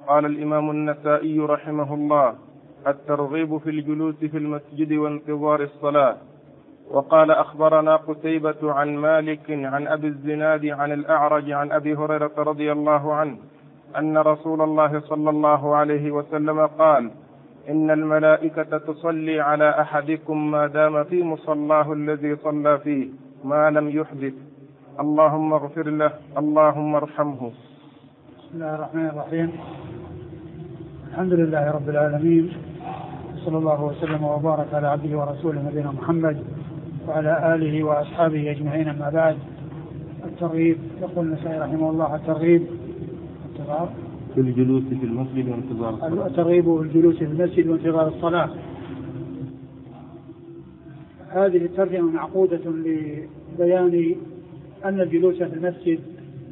قال الإمام النسائي رحمه الله: الترغيب في الجلوس في المسجد وانتظار الصلاة. وقال: أخبرنا قتيبة عن مالك عن أبي الزناد عن الأعرج عن أبي هريرة رضي الله عنه أن رسول الله صلى الله عليه وسلم قال: إن الملائكة تصلي على أحدكم ما دام في مصلاه الذي صلى فيه ما لم يحدث، اللهم اغفر له اللهم ارحمه. بسم الله الرحمن الرحيم. الحمد لله رب العالمين، صلى الله وسلم وبارك على عبده ورسوله نبينا محمد وعلى آله وأصحابه أجمعين. أما بعد، الترغيب. يقول النسائي رحمه الله: الترغيب في الجلوس في المسجد وانتظار الصلاة. الترغيب في الجلوس في المسجد وانتظار الصلاة. هذه الترجمة معقودة لبيان أن الجلوس في المسجد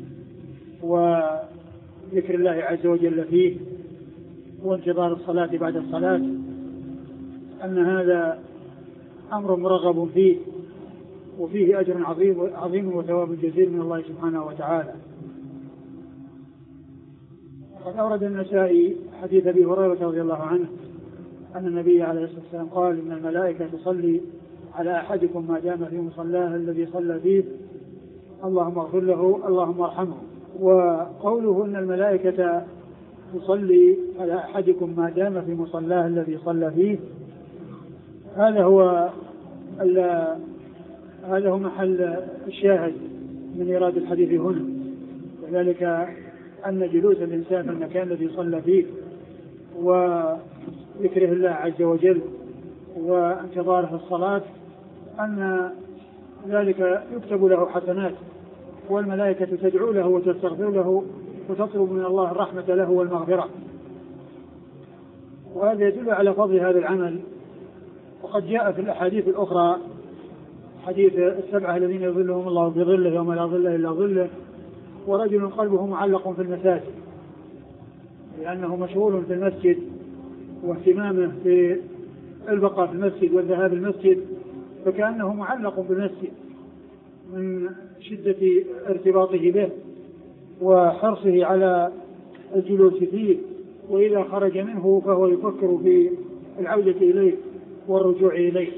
وذكر الله عز وجل فيه وانتظار الصلاة بعد الصلاة أن هذا أمر مرغب فيه، وفيه أجر عظيم وثواب جزيل من الله سبحانه وتعالى. قد أورد النسائي حديث أبي هريرة رضي الله عنه أن النبي عليه الصلاة والسلام قال: إن الملائكة تصلي على أحدكم ما دام في مصلاه الذي صلى فيه، اللهم اغفر له اللهم ارحمه. وقوله إن الملائكة تصلي على أحدكم ما دام في مصلاه الذي صلى فيه، هذا هو محل الشاهد من إيراد الحديث هنا، وذلك أن جلوس الإنسان في المكان الذي صلى فيه وذكره الله عز وجل وانتظاره في الصلاة أن ذلك يكتب له حسنات، والملائكة تدعو له وتستغفر له وتطلب من الله الرحمة له والمغفرة. وهذا يدل على فضل هذا العمل. وقد جاء في الأحاديث الأخرى حديث السبعة الذين يظلهم الله بظله يوم لا ظل إلا ظله، ورجل قلبه معلق في المساجد، لأنه مشغول في المسجد واهتمامه في البقاء في المسجد والذهاب المسجد، فكأنه معلق بالمسجد من شدة ارتباطه به وحرصه على الجلوس فيه، وإذا خرج منه فهو يفكر في العودة إليه والرجوع إليه.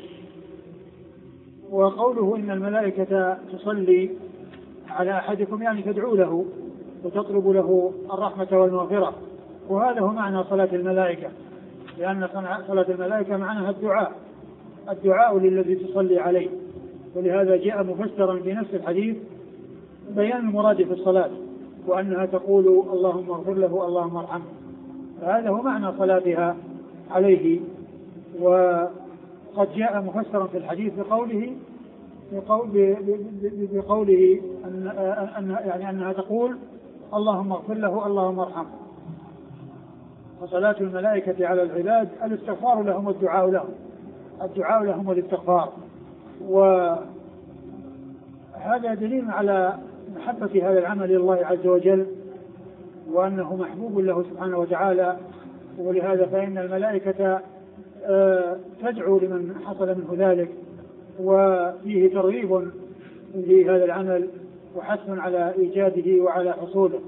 وقوله إن الملائكة تصلي على أحدكم يعني تدعو له وتطلب له الرحمة والمغفرة، وهذا هو معنى صلاة الملائكة، لأن صلاة الملائكة معناها الدعاء للذي تصلي عليه، ولهذا جاء مفسرا في نفس الحديث بيان المراد في الصلاة، وأنها تقول اللهم اغفر له اللهم ارحمه. فهذا هو معنى صلاتها عليه. وقد جاء مفسرا في الحديث بقوله أنها تقول اللهم اغفر له اللهم ارحمه. وصلاة الملائكة على العباد الاستغفار لهم الدعاء لهم والاستغفار. وهذا دليل على محبة هذا العمل لله عز وجل، وأنه محبوب له سبحانه وتعالى. ولهذا فإن الملائكة تدعو لمن حصل منه ذلك، وفيه ترغيب في هذا العمل وحث على إيجاده وعلى حصوله.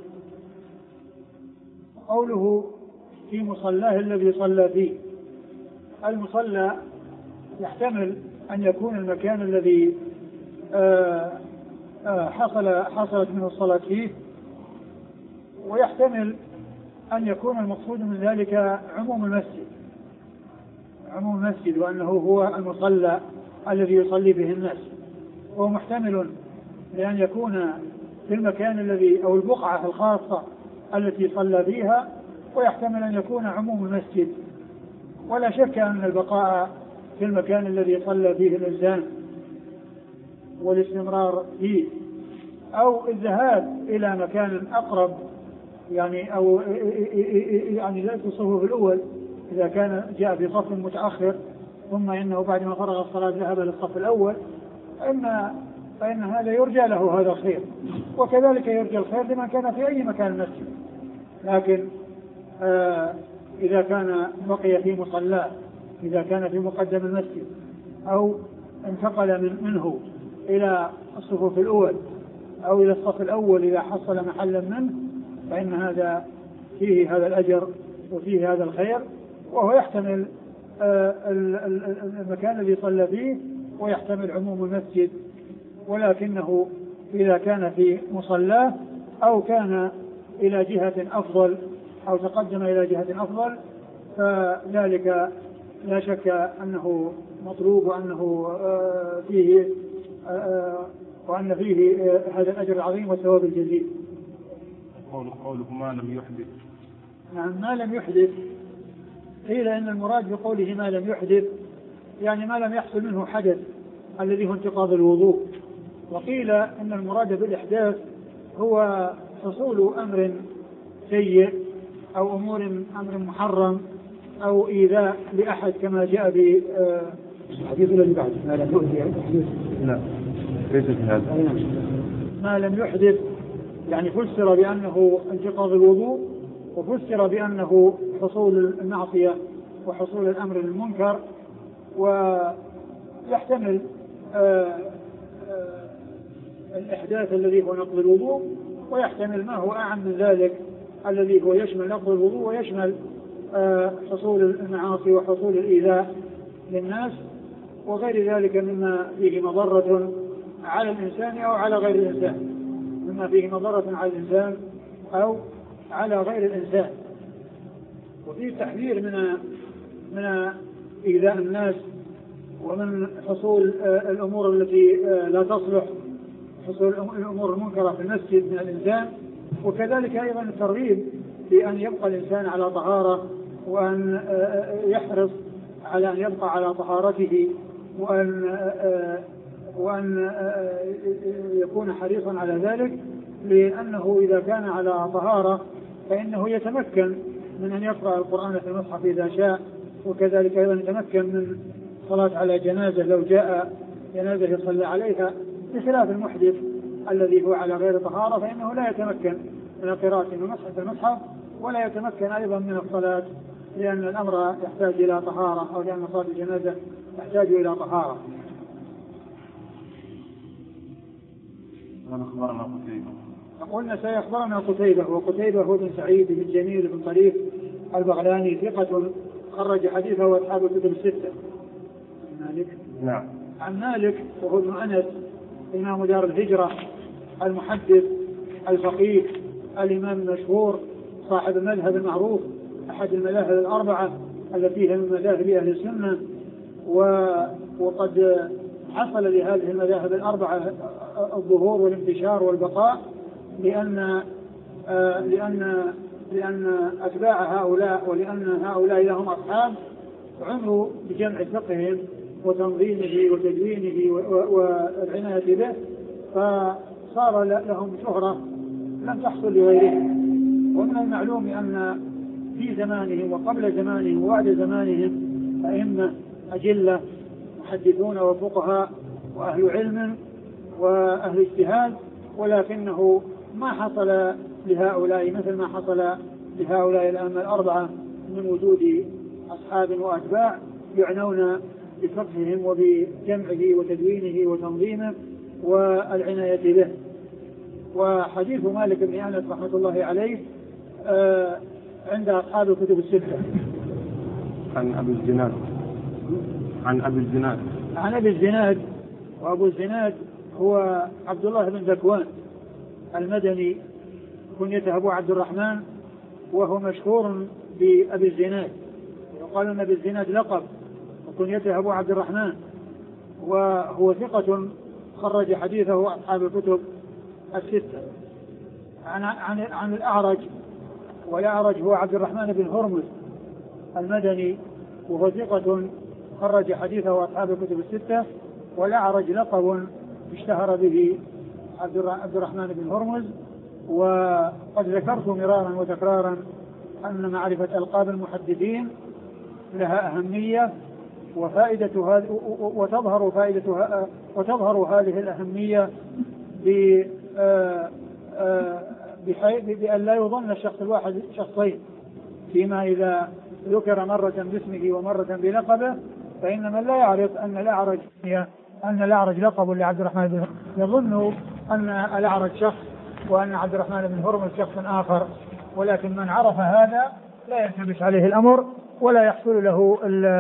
قوله في مصلاه الذي صلى فيه، المصلى يحتمل أن يكون المكان الذي حصلت منه الصلاة فيه، ويحتمل أن يكون المقصود من ذلك عموم المسجد وأنه هو المصلى الذي يصلي به الناس. وهو محتمل لأن يكون في المكان الذي أو البقعة الخاصة التي صلى فيها، ويحتمل أن يكون عموم المسجد. ولا شك أن البقاء في المكان الذي صلى فيه الإنسان والاستمرار فيه، أو الذهاب إلى مكان أقرب أو لا في الصفوف الأول إذا كان جاء في صف متأخر ثم إنه بعد ما فرغ الصلاة ذهب للصف الأول، فإن هذا يرجى له هذا الخير، وكذلك يرجى الخير لمن كان في أي مكان المسجد. لكن إذا كان بقي في مصلاه، إذا كان في مقدم المسجد أو انتقل منه إلى الصفوف الأول أو إلى الصف الأول إذا حصل محلا منه، فإن هذا فيه هذا الأجر وفيه هذا الخير، وهو يحتمل المكان الذي صلى فيه ويحتمل عموم المسجد، ولكنه إذا كان في مصلاه أو كان إلى جهة أفضل أو تقدم إلى جهة أفضل فذلك لا شك أنه مطلوب وأنه فيه وأن فيه هذا الأجر العظيم والثواب الجزيل. قوله ما لم يحدث. نعم ما لم يحدث، قيل إن المراد بقوله ما لم يحدث يعني ما لم يحصل منه حدث الذي هو انتقاض الوضوء، وقيل إن المراد بالإحداث هو حصول أمر سيء أو أمر محرم أو إيذاء لأحد كما جاء في الحديث الذي بعده ما لم يحدث. لا ليس هذا. ما لم يحدث يعني فسر بأنه انتقاض الوضوء، وفسر بأنه حصول المعصية وحصول الأمر المنكر، ويحتمل الإحداث الذي هو نقض الوضوء، ويحتمل ما هو أعم من ذلك الذي هو يشمل نقض الوضوء ويشمل حصول المعاصي وحصول الإيذاء للناس وغير ذلك مما فيه مضرة على الإنسان أو على غير الإنسان، مما فيه مضرة على الإنسان أو على غير الإنسان. وفيه تحذير من إيذاء الناس ومن حصول الأمور التي لا تصلح، حصول الأمور المنكرة في المسجد من الإنسان، وكذلك أيضا الترغيب في أن يبقى الإنسان على طهارة وأن يحرص على أن يبقى على طهارته وأن يكون حريصا على ذلك، لأنه إذا كان على طهارة فإنه يتمكن من أن يقرأ القرآن في المصحف إذا شاء، وكذلك أيضا يتمكن من صلاة على جنازة لو جاء جنازة يصلى عليها، بخلاف المحدث الذي هو على غير طهارة فإنه لا يتمكن من قراءة المصحف ولا يتمكن أيضا من الصلاة، لأن الأمر يحتاج إلى طهارة أو لأن صلاة الجنازة تحتاج إلى طهارة. قلنا سيخبرنا قتيبة، وقتيبة هو بن سعيد بن جميل بن طريف البغلاني ثقة خرج حديثه وأصحاب الكتب الستة. مالك. نعم. عن مالك وهو ابن أنس إمام دار الهجرة المحدث الفقيه الإمام المشهور صاحب المذهب المعروف أحد المذاهب الأربعة التي هي من مذاهب أهل السنة، وقد حصل لهذه المذاهب الأربعة الظهور والانتشار والبقاء لأن أتباع هؤلاء ولأن هؤلاء لهم أصحاب عنوا بجمع فقههم وتنظيمه وتدوينه والعناية به، فصار لهم شهرة لم تحصل لغيرهم. ومن المعلوم أن في زمانهم وقبل زمانهم وبعد زمانهم أئمة أجلة محدثون وفقهاء وأهل علم وأهل اجتهاد، ولكنه ما حصل لهؤلاء مثل ما حصل لهؤلاء الأئمة الأربعة من وجود أصحاب وأتباع يعنون بفقههم وبجمعه وتدوينه وتنظيمه والعناية به. وحديث مالك بن أنس رحمة الله عليه عند أصحاب الكتب الستة. عن أبي الزناد وأبو الزناد هو عبد الله بن ذكوان المدني كنيته أبو عبد الرحمن، وهو مشهور بأبي الزناد، يقال أن أبي الزناد لقب وكنيته أبو عبد الرحمن، وهو ثقة خرج حديثه أصحاب الكتب الستة. عن الأعرج، والأعرج هو عبد الرحمن بن هرمز المدني وهو ثقة خرج حديثه أصحاب الكتب الستة. والأعرج لقب اشتهر به عبد الرحمن بن هرمز، وقد ذكرت مرارا وتكرارا أن معرفة ألقاب المحدثين لها أهمية وتظهر هذه الأهمية بأن لا يظن الشخص الواحد شخصين، فيما إذا ذكر مرة باسمه ومرة بلقبه، فإن من لا يعرف أن الأعرج لقب لعبد الرحمن بن هرمز يظن أن الأعرج شخص وأن عبد الرحمن بن هرمز شخص آخر، ولكن من عرف هذا لا يلتبس عليه الأمر ولا يحصل له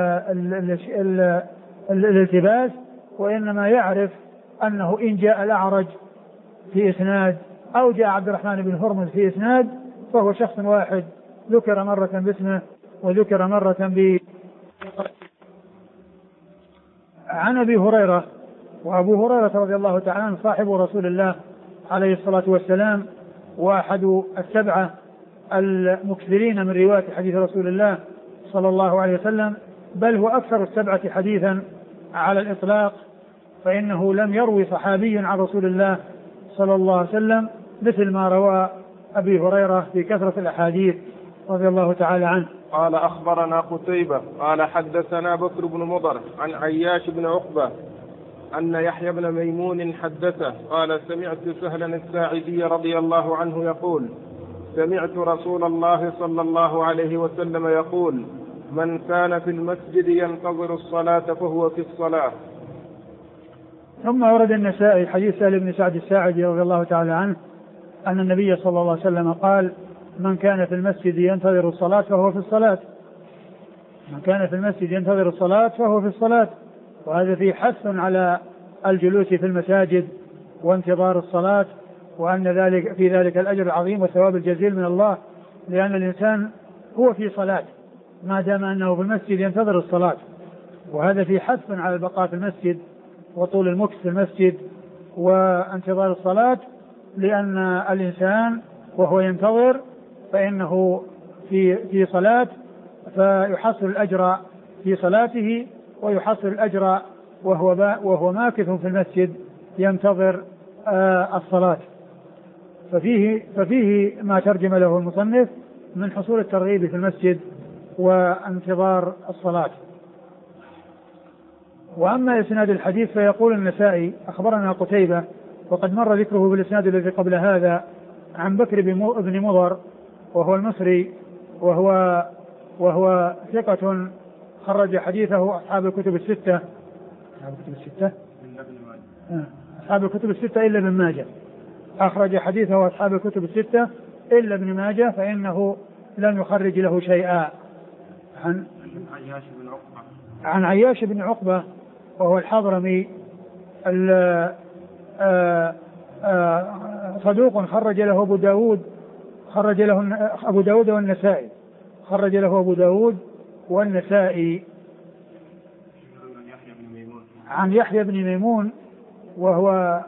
الالتباس، وإنما يعرف أنه إن جاء الأعرج في إسناد أو جاء عبد الرحمن بن هرمز في إسناد فهو شخص واحد ذكر مرة باسمه وذكر مرة عن أبي هريرة. وأبو هريرة رضي الله تعالى عنه صاحب رسول الله عليه الصلاة والسلام وأحد السبعة المكثرين من رواية حديث رسول الله صلى الله عليه وسلم، بل هو أكثر السبعة حديثا على الإطلاق، فإنه لم يروي صحابي عن رسول الله صلى الله عليه وسلم مثل ما روى أبي هريرة في كثرة الأحاديث رضي الله تعالى عنه. قال أخبرنا قتيبة قال حدثنا بكر بن مضر عن عياش بن عقبة أن يحيى بن ميمون حدثه قال سمعت سهلا الساعدي رضي الله عنه يقول سمعت رسول الله صلى الله عليه وسلم يقول من كان في المسجد ينتظر الصلاة فهو في الصلاة. ثم ورد النسائي حديث سهل بن سعد الساعدي رضي الله تعالى عنه أن النبي صلى الله عليه وسلم قال من كان في المسجد ينتظر الصلاة فهو في الصلاة. من كان في المسجد ينتظر الصلاة فهو في الصلاة. وهذا فيه حث على الجلوس في المساجد وانتظار الصلاة، وأن ذلك في ذلك الأجر العظيم والثواب الجزيل من الله، لأن الإنسان هو في صلاة ما دام أنه في المسجد ينتظر الصلاة. وهذا فيه حث على البقاء في المسجد وطول المكث في المسجد وانتظار الصلاة، لأن الإنسان وهو ينتظر فإنه في صلاة فيحصل الأجر في صلاته ويحصل الأجر وهو ماكث في المسجد ينتظر الصلاة. ففيه ما ترجم له المصنف من حصول الترغيب في المسجد وانتظار الصلاة. وأما إسناد الحديث فيقول النسائي أخبرنا قتيبة، وقد مر ذكره بالإسناد الذي قبل هذا، عن بكر بن مضر وهو المصري وهو ثقة خرج حديثه أصحاب الكتب الستة. أصحاب الكتب الستة إلا ابن ماجه، أخرج حديثه أصحاب الكتب الستة إلا ابن ماجه فإنه لم يخرج له شيئا. عن عياش بن عقبة وهو الحضرمي صدوق خرج له أبو داود، خرج له أبو داود والنسائي، خرج له أبو داود والنسائي. عن يحيى بن ميمون وهو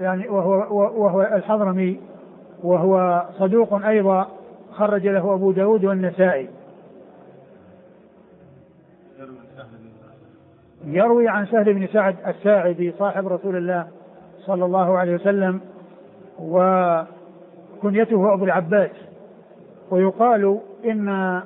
الحضرمي وهو صدوق أيضا خرج له أبو داود والنسائي. يروي عن سهل بن سعد الساعدي صاحب رسول الله صلى الله عليه وسلم، وكنيته أبو العباس، ويقال إن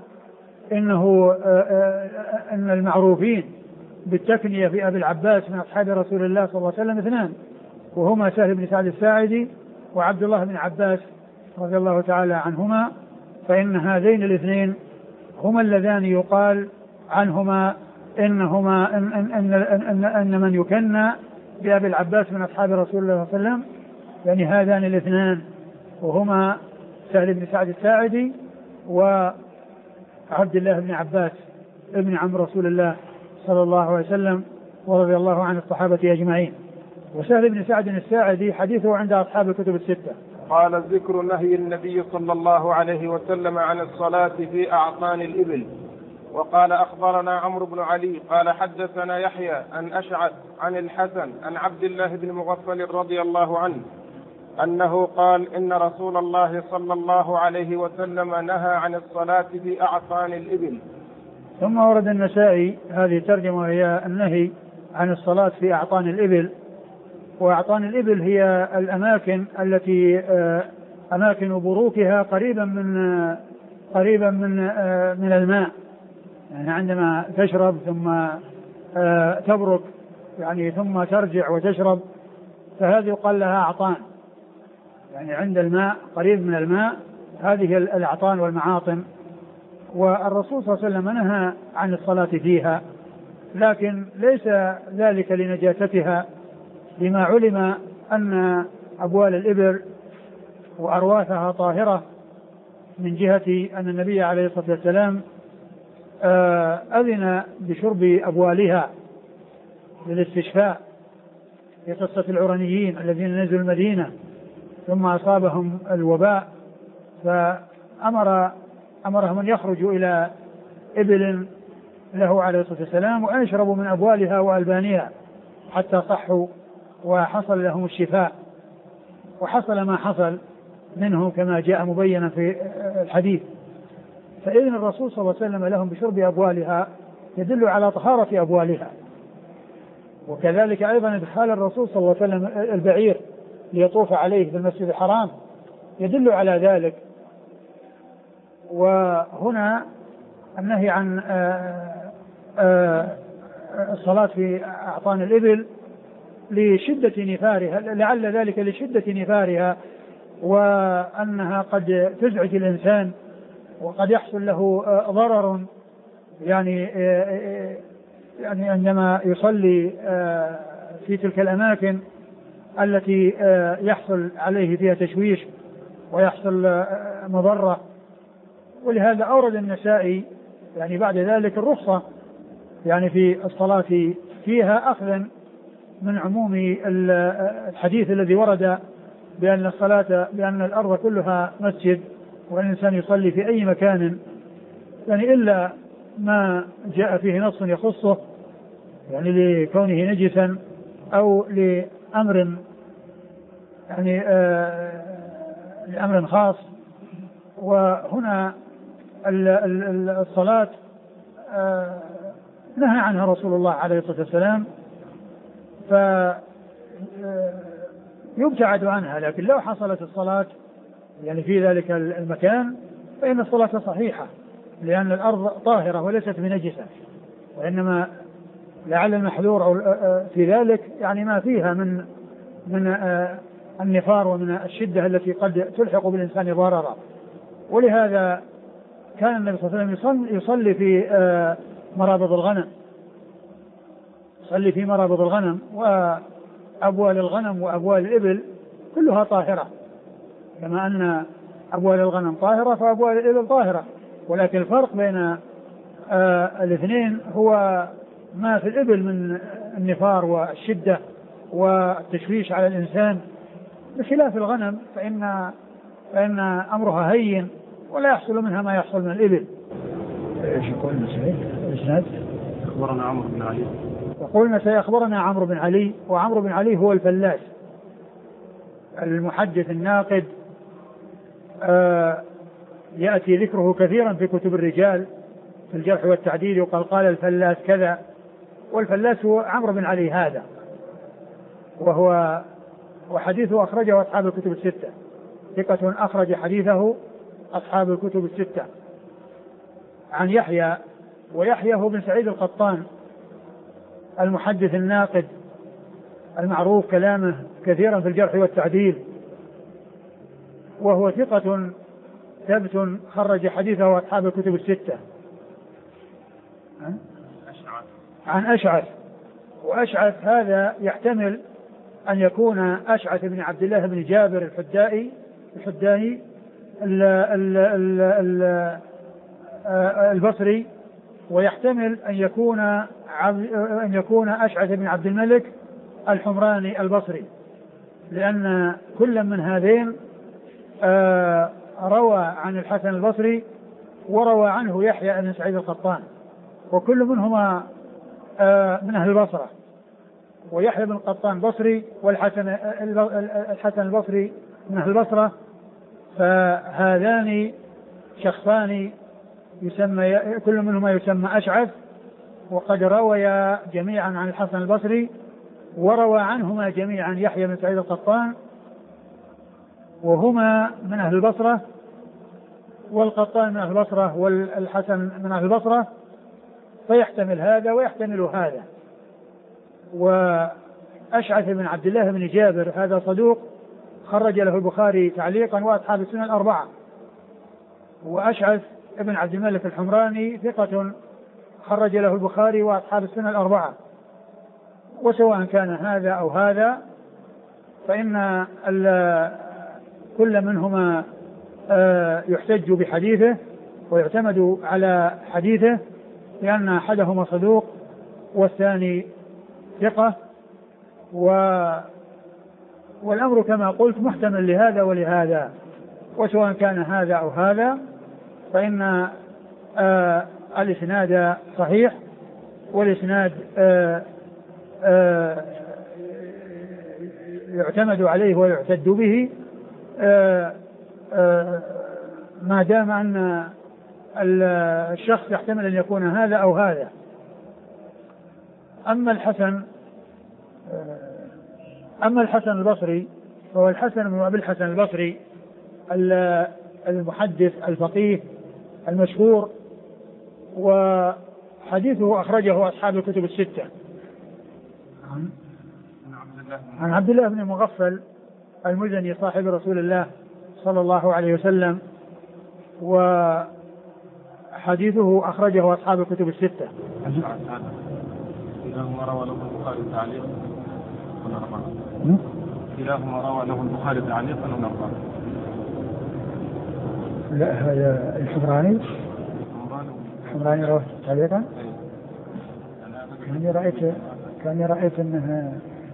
المعروفين بالتكنية في أبي العباس من أصحاب رسول الله صلى الله عليه وسلم اثنان، وهما سهل بن سعد الساعدي وعبد الله بن عباس رضي الله تعالى عنهما، فإن هذين الاثنين هما اللذان يقال عنهما إنهما أن من يكنى بأبي العباس من أصحاب رسول الله صلى الله عليه وسلم، يعني هذان الاثنان وهما سهل بن سعد الساعدي وعبد الله بن عباس ابن عم رسول الله صلى الله عليه وسلم ورضي الله عن الصحابة أجمعين. وسهل بن سعد الساعدي حديثه عند أصحاب الكتب الستة. قال ذكر نهي النبي صلى الله عليه وسلم عن الصلاة في أعطان الإبل. وقال أخبرنا عمرو بن علي قال حدثنا يحيى عن أشعث عن الحسن عن عبد الله بن مغفل رضي الله عنه أنه قال إن رسول الله صلى الله عليه وسلم نهى عن الصلاة في أعطان الإبل. ثم ورد النسائي هذه الترجمة هي النهي عن الصلاة في أعطان الإبل. وأعطان الإبل هي الأماكن التي أماكن بروكها قريبا من الماء، يعني عندما تشرب ثم تبرك يعني ثم ترجع وتشرب، فهذه يقال لها أعطان، يعني عند الماء قريب من الماء، هذه الأعطان والمعاطن. والرسول صلى الله عليه وسلم نهى عن الصلاة فيها، لكن ليس ذلك لنجاستها، بما علم أن أبوال الإبل وأرواثها طاهرة من جهة أن النبي عليه الصلاة والسلام أذن بشرب أبوالها للاستشفاء في قصة العرنيين الذين نزلوا المدينة ثم أصابهم الوباء، فأمرهم أن يخرجوا إلى إبل له عليه الصلاة والسلام وأن يشربوا من أبوالها وألبانها حتى صحوا وحصل لهم الشفاء، وحصل ما حصل منه كما جاء مبينا في الحديث. فإذن الرسول صلى الله عليه وسلم لهم بشرب أبوالها يدل على طهارة أبوالها، وكذلك أيضا إدخال الرسول صلى الله عليه وسلم البعير ليطوف عليه في المسجد الحرام يدل على ذلك. وهنا النهي عن الصلاة في أعطان الإبل لشدة نفارها، لعل ذلك لشدة نفارها وأنها قد تزعج الإنسان وقد يحصل له ضرر، يعني عندما يصلي في تلك الأماكن التي يحصل عليه فيها تشويش ويحصل مضرة. ولهذا أورد النسائي يعني بعد ذلك الرخصة يعني في الصلاة فيها أخذا من عموم الحديث الذي ورد بأن الصلاة بأن الأرض كلها مسجد والإنسان يصلي في أي مكان، يعني إلا ما جاء فيه نص يخصه يعني لكونه نجسا أو لأمر يعني لأمر خاص. وهنا الصلاة نهى عنها رسول الله عليه الصلاة والسلام فيبتعد عنها، لكن لو حصلت الصلاة يعني في ذلك المكان فإن الصلاة صحيحة لأن الأرض طاهرة وليست بنجسة، وإنما لعل المحذور في ذلك يعني ما فيها من النفار ومن الشدة التي قد تلحق بالإنسان ضررا. ولهذا كان النبي صلى الله عليه وسلم يصلي في مرابض الغنم، يصلي في مرابض الغنم، وأبوال الغنم وأبوال الإبل كلها طاهرة، كما أن أبوال الغنم طاهرة فأبوال الإبل طاهرة، ولكن الفرق بين الاثنين هو ما في الإبل من النفار والشدة والتشويش على الإنسان، بخلاف الغنم فإن أمرها هين ولا يحصل منها ما يحصل من الإبل. ايش يقول الإسناد؟ أخبرنا عمرو بن علي. يقولنا سيخبرنا عمرو بن علي، وعمرو بن علي هو الفلاس المحدث الناقد، يأتي ذكره كثيرا في كتب الرجال في الجرح والتعديل، يقال قال الفلاس كذا، والفلاس هو عمرو بن علي هذا، وحديثه أخرجه أصحاب الكتب الستة، ثقة أخرج حديثه أصحاب الكتب الستة. عن يحيى، ويحيى هو بن سعيد القطان المحدث الناقد المعروف كلامه كثيرا في الجرح والتعديل، وهو ثقة ثبت خرج حديثه أصحاب الكتب الستة. عن أشعث، وأشعث هذا يحتمل أن يكون أشعث بن عبد الله بن جابر الحداني البصري، ويحتمل أن يكون أشعث بن عبد الملك الحمراني البصري، لأن كل من هذين روى عن الحسن البصري وروى عنه يحيى بن سعيد القطان، وكل منهما من أهل البصرة، ويحيى بن القطان بصري والحسن البصري من أهل البصرة، فهذان شخصان يسمى كل منهما يسمى أشعث، وقد رويا جميعا عن الحسن البصري، وروى عنهما جميعا يحيى بن سعيد القطان، وهما من أهل البصرة، والقطان من أهل البصرة والحسن من أهل البصرة، فيحتمل هذا ويحتمل هذا. وأشعث بن عبد الله بن جابر هذا صدوق خرج له البخاري تعليقا وأصحاب السنن الأربعة، وأشعث بن عبد الملك الحمراني ثقة خرج له البخاري وأصحاب السنن الأربعة. وسواء كان هذا أو هذا فإن كل منهما يحتج بحديثه ويعتمد على حديثه لأن أحدهما صدوق والثاني ثقة، والأمر كما قلت محتمل لهذا ولهذا، وسواء كان هذا أو هذا فإن الإسناد صحيح، والإسناد يعتمد عليه ويعتد به ما دام أن الشخص يحتمل أن يكون هذا أو هذا. أما الحسن البصري فهو الحسن بن أبي الحسن البصري المحدث الفقيه المشهور، وحديثه أخرجه أصحاب الكتب الستة عن عبد الله بن المغفل المزني صاحب رسول الله صلى الله عليه وسلم، وحديثه أخرجه أصحاب الكتب الستة. كلاهما روى له البخاري تعليقا أو أربعة. لا هذا الحمراني رواه تعليقا. كان رأيت أنها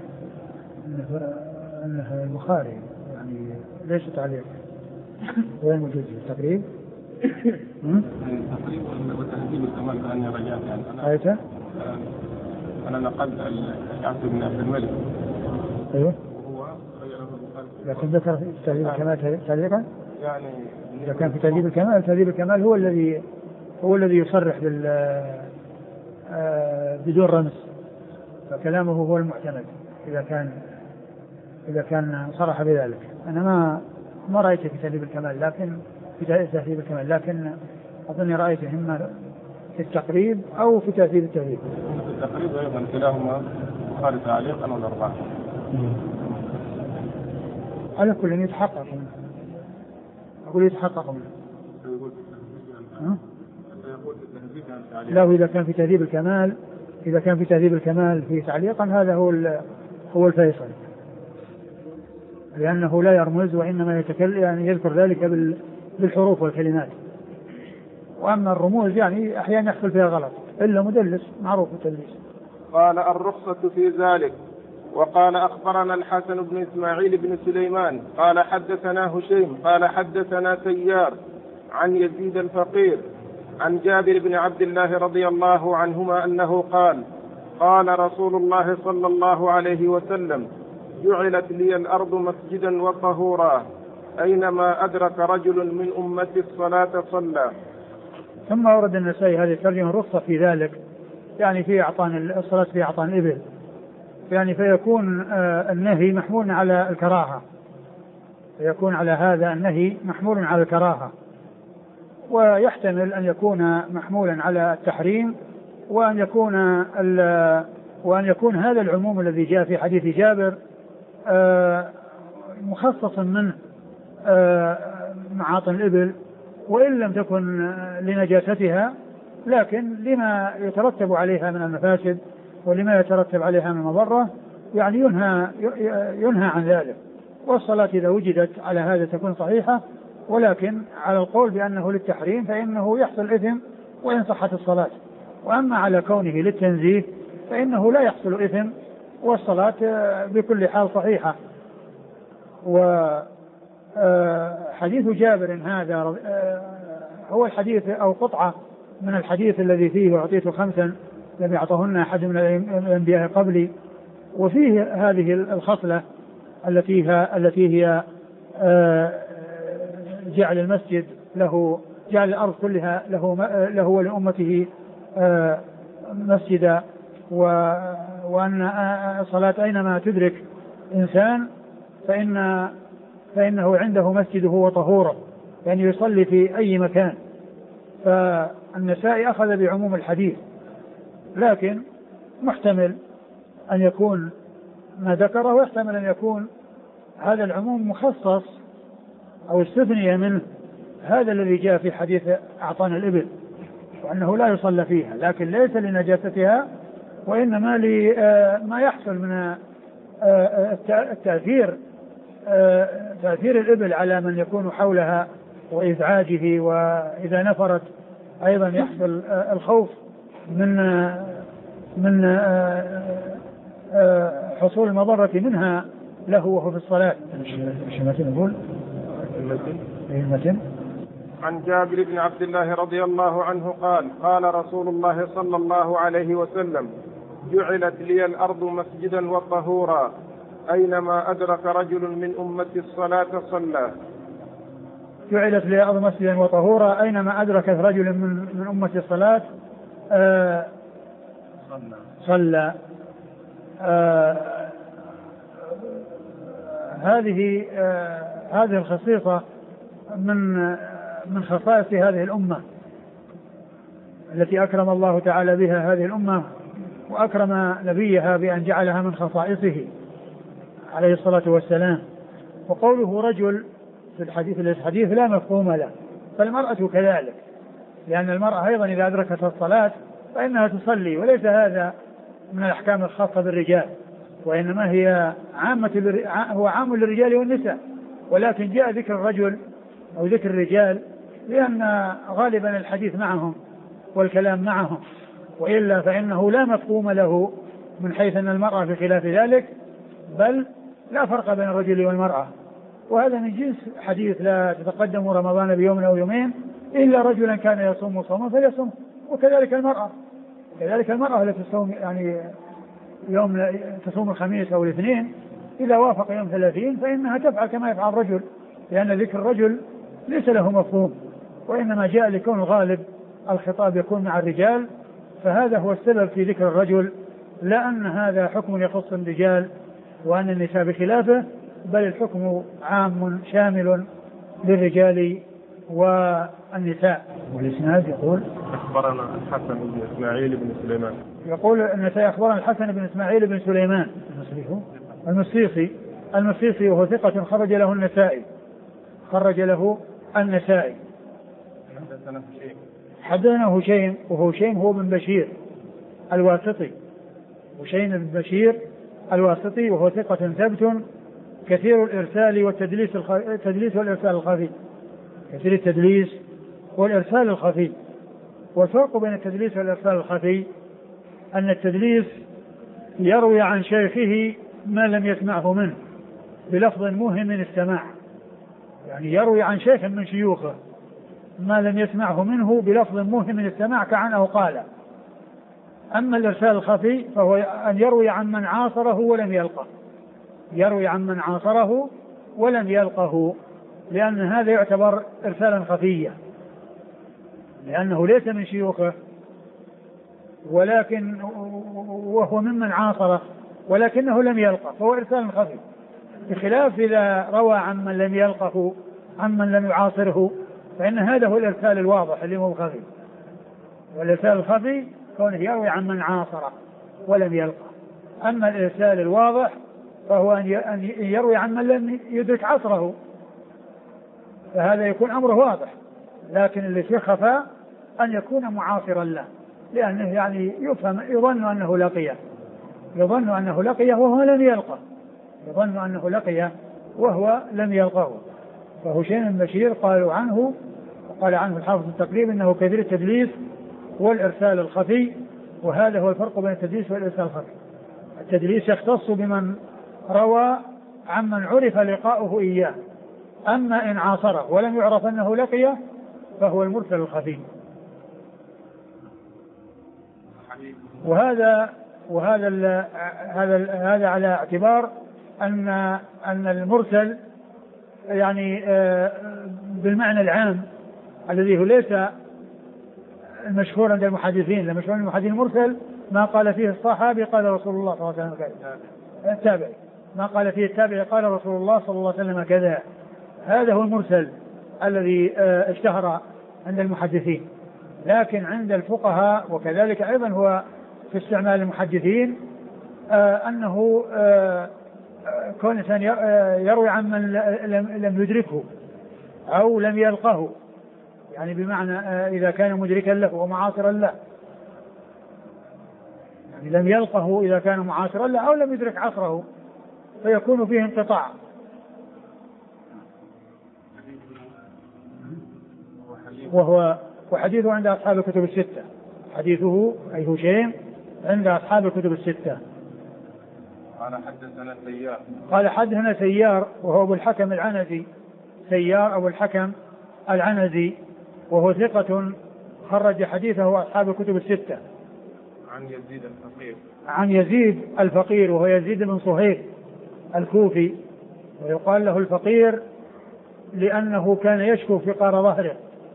البخاري يعني ليس تعليق. وين موجود التقريب؟ التقريب وتهذيب الكمال كأني رجعت يعني رأيته؟ أنا نقلت الشعب بن عبد الملك. أيوه. وهو غيره البخاري. لكن ذكر في تهذيب الكمال تعليقا؟ يعني إذا كان في تهذيب الكمال هو الذي يصرح بدون رمز، فكلامه هو المعتمد إذا كان صرح بذلك. أنا ما رأيت في تهذيب الكمال، لكن في تهذيب الكمال، لكن أظني رأيته إما في التقريب أو في تهذيب التهذيب. في التقريب أيضا كلاهما البخاري تعليقا أو أربعة. على كل يتحقق أقول يتحقق منه. لا، إذا كان في تهذيب الكمال في تعليقا هذا هو الفيصل، لأنه لا يرمز وإنما يتكلم يعني يذكر ذلك بالحروف والكلمات، وأما الرموز يعني أحيانا يحصل فيها غلط إلا مدلس معروف التدليس. قال الرخصة في ذلك. وقال أخبرنا الحسن بن إسماعيل بن سليمان قال حدثنا هشيم قال حدثنا سيار عن يزيد الفقير عن جابر بن عبد الله رضي الله عنهما أنه قال رسول الله صلى الله عليه وسلم: جعلت لي الأرض مسجدا وطهورا، أينما أدرك رجل من أمتي الصلاة صلى. ثم أورد النسائي هذه الترجمة الرخصة في ذلك، يعني في إعطان الصلاة في إعطان الإبل، يعني فيكون النهي محمول على الكراهة، فيكون على هذا النهي محمول على الكراهة، ويحتمل أن يكون محمولا على التحريم، وأن يكون هذا العموم الذي جاء في حديث جابر مخصصا منه معاطن الإبل، وإن لم تكن لنجاستها لكن لما يترتب عليها من المفاسد ولما يترتب عليها من المضرة، يعني ينهى عن ذلك. والصلاة إذا وجدت على هذا تكون صحيحة، ولكن على القول بأنه للتحريم فإنه يحصل إثم وإن صحت الصلاة، وأما على كونه للتنزيه فإنه لا يحصل إثم والصلاة بكل حال صحيحة. وحديث جابر هذا هو الحديث أو قطعة من الحديث الذي فيه أعطيت 5 لم يعطهن أحد من الأنبياء قبلي، وفيه هذه الخصلة التي هي جعل المسجد له، جعل الأرض كلها له ولأمته مسجدا، وأن الصلاة أينما تدرك إنسان فإنه عنده مسجده وطهوره، يعني يصلي في أي مكان. فالنسائي أخذ بعموم الحديث، لكن محتمل أن يكون ما ذكره، ويحتمل أن يكون هذا العموم مخصص أو استثني منه هذا الذي جاء في حديث أعطان الإبل، وأنه لا يصلى فيها، لكن ليس لنجاستها وإنما لما يحصل من تأثير الإبل على من يكون حولها وإزعاجه، وإذا نفرت أيضا يحصل الخوف من حصول المضرة منها له وهو في الصلاة. المتن عن جابر بن عبد الله رضي الله عنه قال قال رسول الله صلى الله عليه وسلم جعلت لي الأرض مسجدا وطهورا أينما أدرك رجل من أمتي الصلاة صلى. جعلت لي الأرض مسجدا وطهورا أينما أدركت رجل من أمتي الصلاة صلى. هذه الخصيصة من خصائص هذه الأمة التي أكرم الله تعالى بها هذه الأمة، وأكرم نبيها بأن جعلها من خصائصه عليه الصلاة والسلام. وقوله رجل في الحديث لا مفهوم له، فالمرأة كذلك، لأن المرأة أيضا إذا أدركت الصلاة فإنها تصلي، وليس هذا من الأحكام الخاصة بالرجال، وإنما هي هو عام للرجال والنساء، ولكن جاء ذكر الرجل أو ذكر الرجال لأن غالبا الحديث معهم والكلام معهم، وإلا فإنه لا مفهوم له من حيث أن المرأة في خلاف ذلك، بل لا فرق بين الرجل والمرأة. وهذا من جنس حديث لا تتقدم رمضان بيوم أو يومين إلا رجلا كان يصوم صوما فليصوم. وكذلك المرأة التي تصوم يعني يوم تصوم الخميس أو الاثنين إذا وافق يوم 30 فإنها تفعل كما يفعل الرجل، لأن ذكر الرجل ليس له مفهوم، وإنما جاء لكون الغالب الخطاب يكون مع الرجال، فهذا هو السبب في ذكر الرجل، لا أن هذا حكم يخص الرجال وأن النساء بخلافه، بل الحكم عام شامل للرجال والنساء. والإسناد يقول أخبرنا الحسن بن إسماعيل بن سليمان، يقول النسائي أخبرنا الحسن بن إسماعيل بن سليمان المصيصي وهو ثقة خرج له النسائي. حدثنا هشيم وهو هشيم هو بن بشير الواسطي، وهو ثقة ثبت كثير الإرسال والتدليس والإرسال الخفي، كثير التدليس والإرسال الخفي. والفرق بين التدليس والإرسال الخفي أن التدليس يروي عن شيخه ما لم يسمعه منه بلفظ موهم من السماع، يعني يروي عن شيخ من شيوخه ما لم يسمعه منه بلفظ موهم من السماع كأنه قال. أما الإرسال الخفي فهو أن يروي عن من عاصره ولم يلقه، لأن هذا يعتبر إرسالا خفيا، لأنه ليس من شيوخه ولكن وهو ممن عاصره ولكنه لم يلقه، فهو إرسال خفي، بخلاف إذا روى عن من لم يلقه عن من لم يعاصره فإن هذا هو الإرسال الواضح اللي هو خفي. والإرسال الخفي كونه يروي عن من عاصره ولم يلقه. أما الإرسال الواضح فهو أن يروي عن من لم يدرك عصره، فهذا يكون أمره واضح. لكن اللي في خفاء أن يكون معاصرا له، لأنه يعني يظن أنه لقيه وهو لم يلقه. فهشيم بن بشير قال عنه الحافظ التقريب إنه كثير التدليس والإرسال الخفي، وهذا هو الفرق بين التدليس والإرسال الخفي. التدليس يختص بمن روى عمن عرف لقاؤه إياه، أما إن عاصره ولم يعرف أنه لقيه فهو المرسل الخفي. وهذا على اعتبار أن المرسل يعني بالمعنى العام الذي هو ليس المشهور عند المحدثين. المشهور عند المحدثين المرسل ما قال فيه الصحابي قال رسول الله صلى الله عليه وسلم كذا، التابعي ما قال فيه التابعي قال رسول الله صلى الله عليه وسلم كذا، هذا هو المرسل الذي اشتهر عند المحدثين. لكن عند الفقهاء وكذلك أيضا هو في استعمال المحدثين أنه كون إنسان يروي عن من لم يدركه أو لم يلقه، يعني بمعنى إذا كان مدركا له ومعاصرا له، يعني لم يلقه إذا كان معاصرا له أو لم يدرك عصره فيكون فيه انقطاع. وحديثه عند أصحاب الكتب الستة. حديثه أي هشيم عند أصحاب الكتب الستة. قال حدثنا سيار وهو أبو الحكم العنزي، سيار أبو الحكم العنزي، وهو ثقة خرج حديثه أصحاب الكتب الستة. عن يزيد الفقير وهو يزيد بن صهيب الكوفي، ويقال له الفقير لأنه كان يشكو فقار ظهره،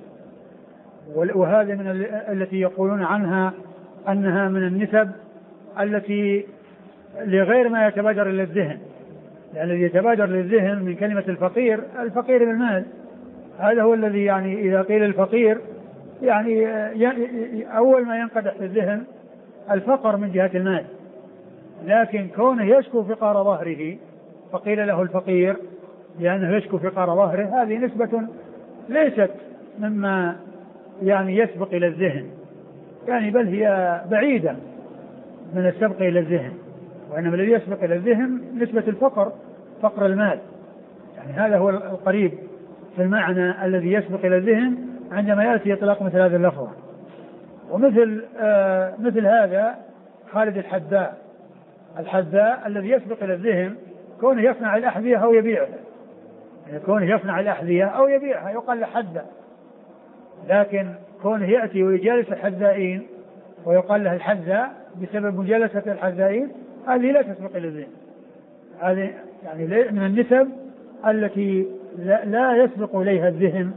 وهذا من التي يقولون عنها أنها من النسب التي لغير ما يتبادر إلى الذهن، لأن الذي يتبادر للذهن من كلمة الفقير بالمال، هذا هو الذي يعني إذا قيل الفقير يعني أول ما ينقدح في الذهن الفقر من جهة المال، لكن كونه يشكو فقار ظهره فقيل له الفقير لأنه يشكو فقار ظهره، هذه نسبة ليست مما يعني يسبق إلى الذهن، يعني بل هي بعيدة من السبق إلى الذهن، وإنما الذي يسبق إلى الذهن نسبة الفقر، فقر المال، يعني هذا هو القريب في المعنى الذي يسبق إلى الذهن عندما يأتي إطلاق مثل هذا اللفظ. ومثل مثل هذا خالد الحذاء الذي يسبق إلى الذهن كونه يصنع الأحذية أو يبيعها، يعني كونه يصنع الأحذية أو يبيعها يقال له حذاء، لكن كونه يأتي ويجالس الحذائين ويقال له الحذاء بسبب مجالسة الحذائين، هذه لا تسبق إلى الذهن، هذه يعني من النسب التي لا يسبق إليها الذهن،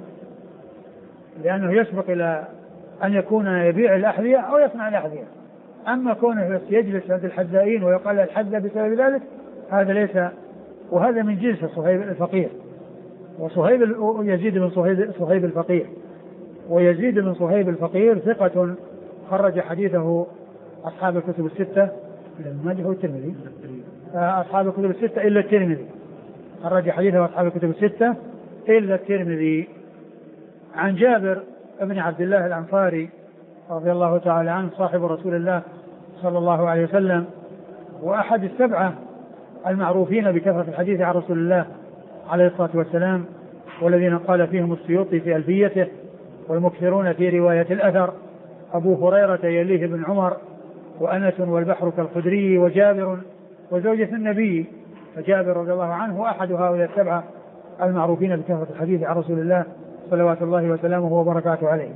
لأنه يسبق إلى أن يكون يبيع الأحذية أو يصنع الأحذية. أما كونه يجلس عند الحذائين ويقال الحذاء بسبب ذلك هذا ليس، وهذا من جنس صهيب الفقير، وصهيب يزيد بن صهيب الفقير، ويزيد بن صهيب الفقير ثقة خرج حديثه أصحاب الكتب الستة والترمذي، أصحاب الكتب الستة إلا الترمذي، خرج حديثه أصحاب الكتب الستة إلا الترمذي. عن جابر بن عبد الله الأنصاري رضي الله تعالى عنه صاحب رسول الله صلى الله عليه وسلم، وأحد السبعة المعروفين بكثرة الحديث عن رسول الله عليه الصلاة والسلام، والذين قال فيهم السيوطي في ألفيته والمكثرون في رواية الأثر، أبو هريرة يليه بن عمر وأنس والبحر كالخدري وجابر وزوجة النبي، فجابر رضي الله عنه أحد هؤلاء السبعة المعروفين بكثرة الحديث عن رسول الله صلوات الله وسلامه وبركاته عليه.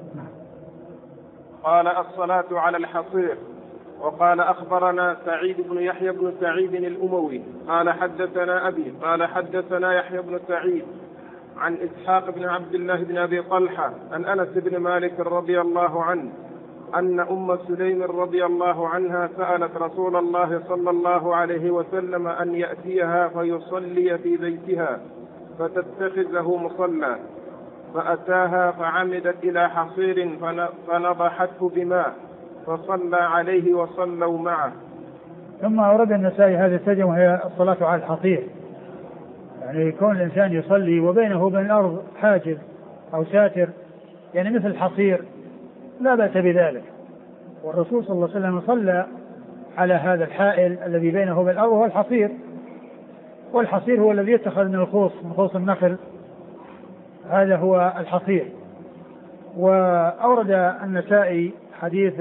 قال الصلاة على الحصير. وقال أخبرنا سعيد بن يحيى بن سعيد الأموي قال حدثنا أبي قال حدثنا يحيى بن سعيد عن إسحاق بن عبد الله بن أبي طلحة عن أنس بن مالك رضي الله عنه أن أم سليم رضي الله عنها سألت رسول الله صلى الله عليه وسلم أن يأتيها فيصلي في بيتها فتتخذه مصلى، فأتاها فعمدت إلى حصير فنضحته بماء فصلى عليه وصلوا معه. ثم أورد النسائي هذه الترجمة وهي الصلاة على الحصير، يعني يكون الإنسان يصلي وبينه وبين الأرض حاجز أو ساتر، يعني مثل الحصير لا بأس بذلك، والرسول صلى الله عليه وسلم صلى على هذا الحائل الذي بينه وبين الأرض وهو الحصير، والحصير هو الذي يتخذ من خوص النخل، هذا هو الحصير. وأورد النسائي حديث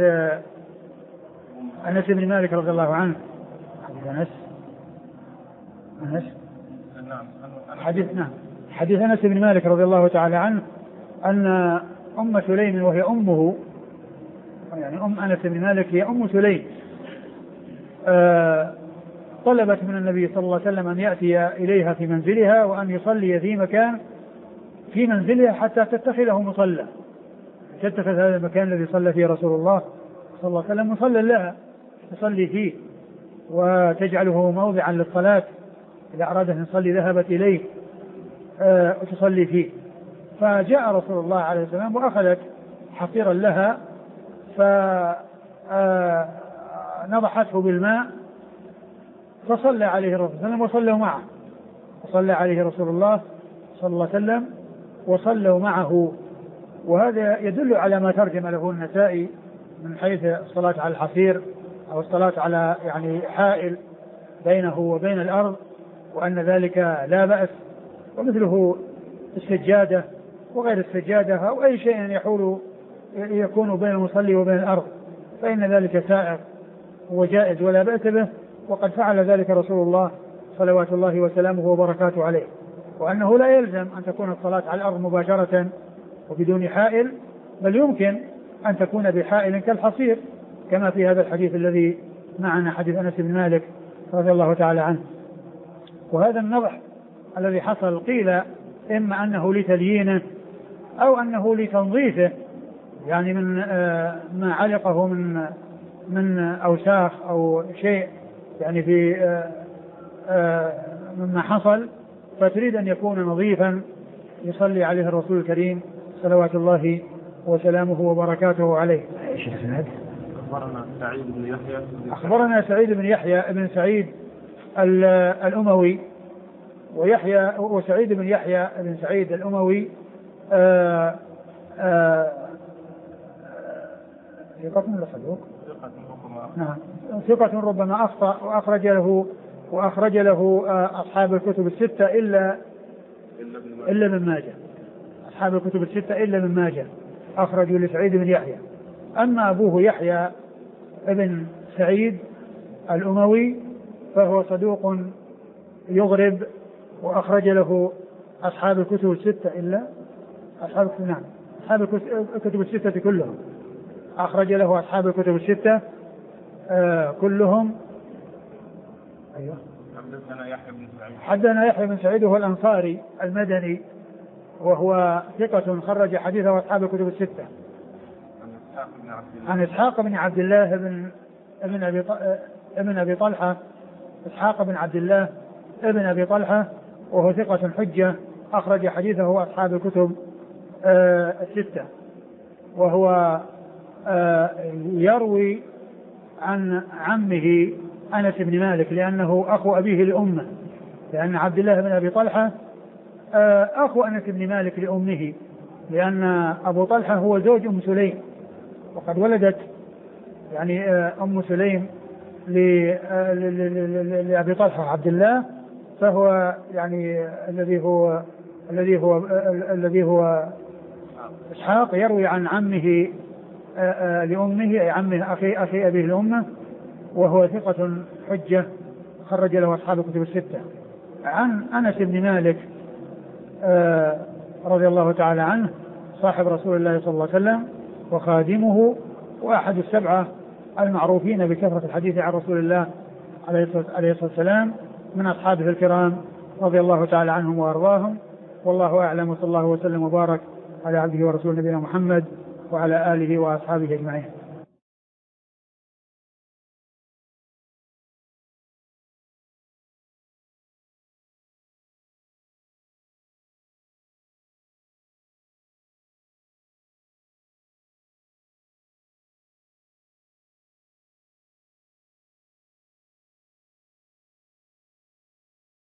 أنس بن مالك رضي الله عنه، حديث أنس بن مالك رضي الله تعالى عنه أن أم سليم وهي أمه، يعني أم أنس بن مالك هي أم سليم، طلبت من النبي صلى الله عليه وسلم أن يأتي إليها في منزلها وأن يصلي في مكان في منزلها حتى تتخذه مصلى، تتخذ هذا المكان الذي صلى فيه رسول الله صلى الله عليه وسلم مصلى لها تصلي فيه وتجعله موضعا للصلاة، إذا أرادت أن تصلي ذهبت إليه وتصلي فيه. فجاء رسول الله عليه السلام وأخذت حصيرا لها فنضحته بالماء فصلى عليه الرسول صلى الله عليه وسلم وصلوا معه، وصلى عليه رسول الله صلى الله عليه وسلم وصلوا معه. وهذا يدل على ما ترجم له النسائي من حيث الصلاة على الحصير أو الصلاة على يعني حائل بينه وبين الأرض، وأن ذلك لا بأس. ومثله السجادة وغير السجادة أو أي شيء يحول يكون بين المصلي وبين الأرض، فإن ذلك سائر وجائز ولا بأس به، وقد فعل ذلك رسول الله صلوات الله وسلامه وبركاته عليه. وأنه لا يلزم أن تكون الصلاة على الأرض مباشرة وبدون حائل، بل يمكن أن تكون بحائل كالحصير كما في هذا الحديث الذي معنا، حديث أنس بن مالك رضي الله تعالى عنه. وهذا النضح الذي حصل قيل إما أنه لتليينه أو أنه لتنظيفه، يعني من ما علقه من أوساخ أو شيء يعني في مما حصل، فتريد أن يكون نظيفا يصلي عليه الرسول الكريم صلوات الله وسلامه وبركاته عليه. أخبرنا سعيد بن يحيى بن سعيد الأموي، وسعيد بن يحيى بن سعيد الأموي ثقة ربما أخطأ، وأخرج له أصحاب الكتب الستة إلا من ماجه. أصحاب الكتب الستة إلا من ماجه أخرجوا لسعيد بن يحيى. أما أبوه يحيى ابن سعيد الأموي فهو صدوق يغرب، وأخرج له أصحاب الكتب الستة إلا أصحاب الكتب الستة كلهم، أخرج له أصحاب الكتب الستة كلهم. أيوه. حدثنا يحيى بن سعيد وهو الأنصاري المدني، وهو ثقة خرج حديثه أصحاب الكتب الستة. عن إسحاق بن عبد الله ابن أبي طلحة، إسحاق بن عبد الله ابن أبي طلحة، وهو ثقة حجة أخرج حديثه أصحاب الكتب الستة. وهو يروي عن عمه أنس بن مالك لأنه أخو أبيه لأمه، لأن عبد الله بن أبي طلحة أخو أنس بن مالك لأمه، لأن أبو طلحة هو زوج أم سليم، وقد ولدت يعني أم سليم لأبي طلحة عبد الله، فهو يعني الذي هو إسحاق يروي عن عمه لأمه، أي عمه أخي أبيه لأمه، وهو ثقة حجة خرج له أصحاب الكتب الستة. عن أنس بن مالك رضي الله تعالى عنه، صاحب رسول الله صلى الله عليه وسلم وخادمه، وأحد السبعة المعروفين بكثرة الحديث عن رسول الله عليه الصلاة والسلام من أصحابه الكرام رضي الله تعالى عنهم وأرضاهم. والله أعلم، وصلى الله وسلم وبارك على عبده ورسوله نبينا محمد وعلى آله وأصحابه أجمعين.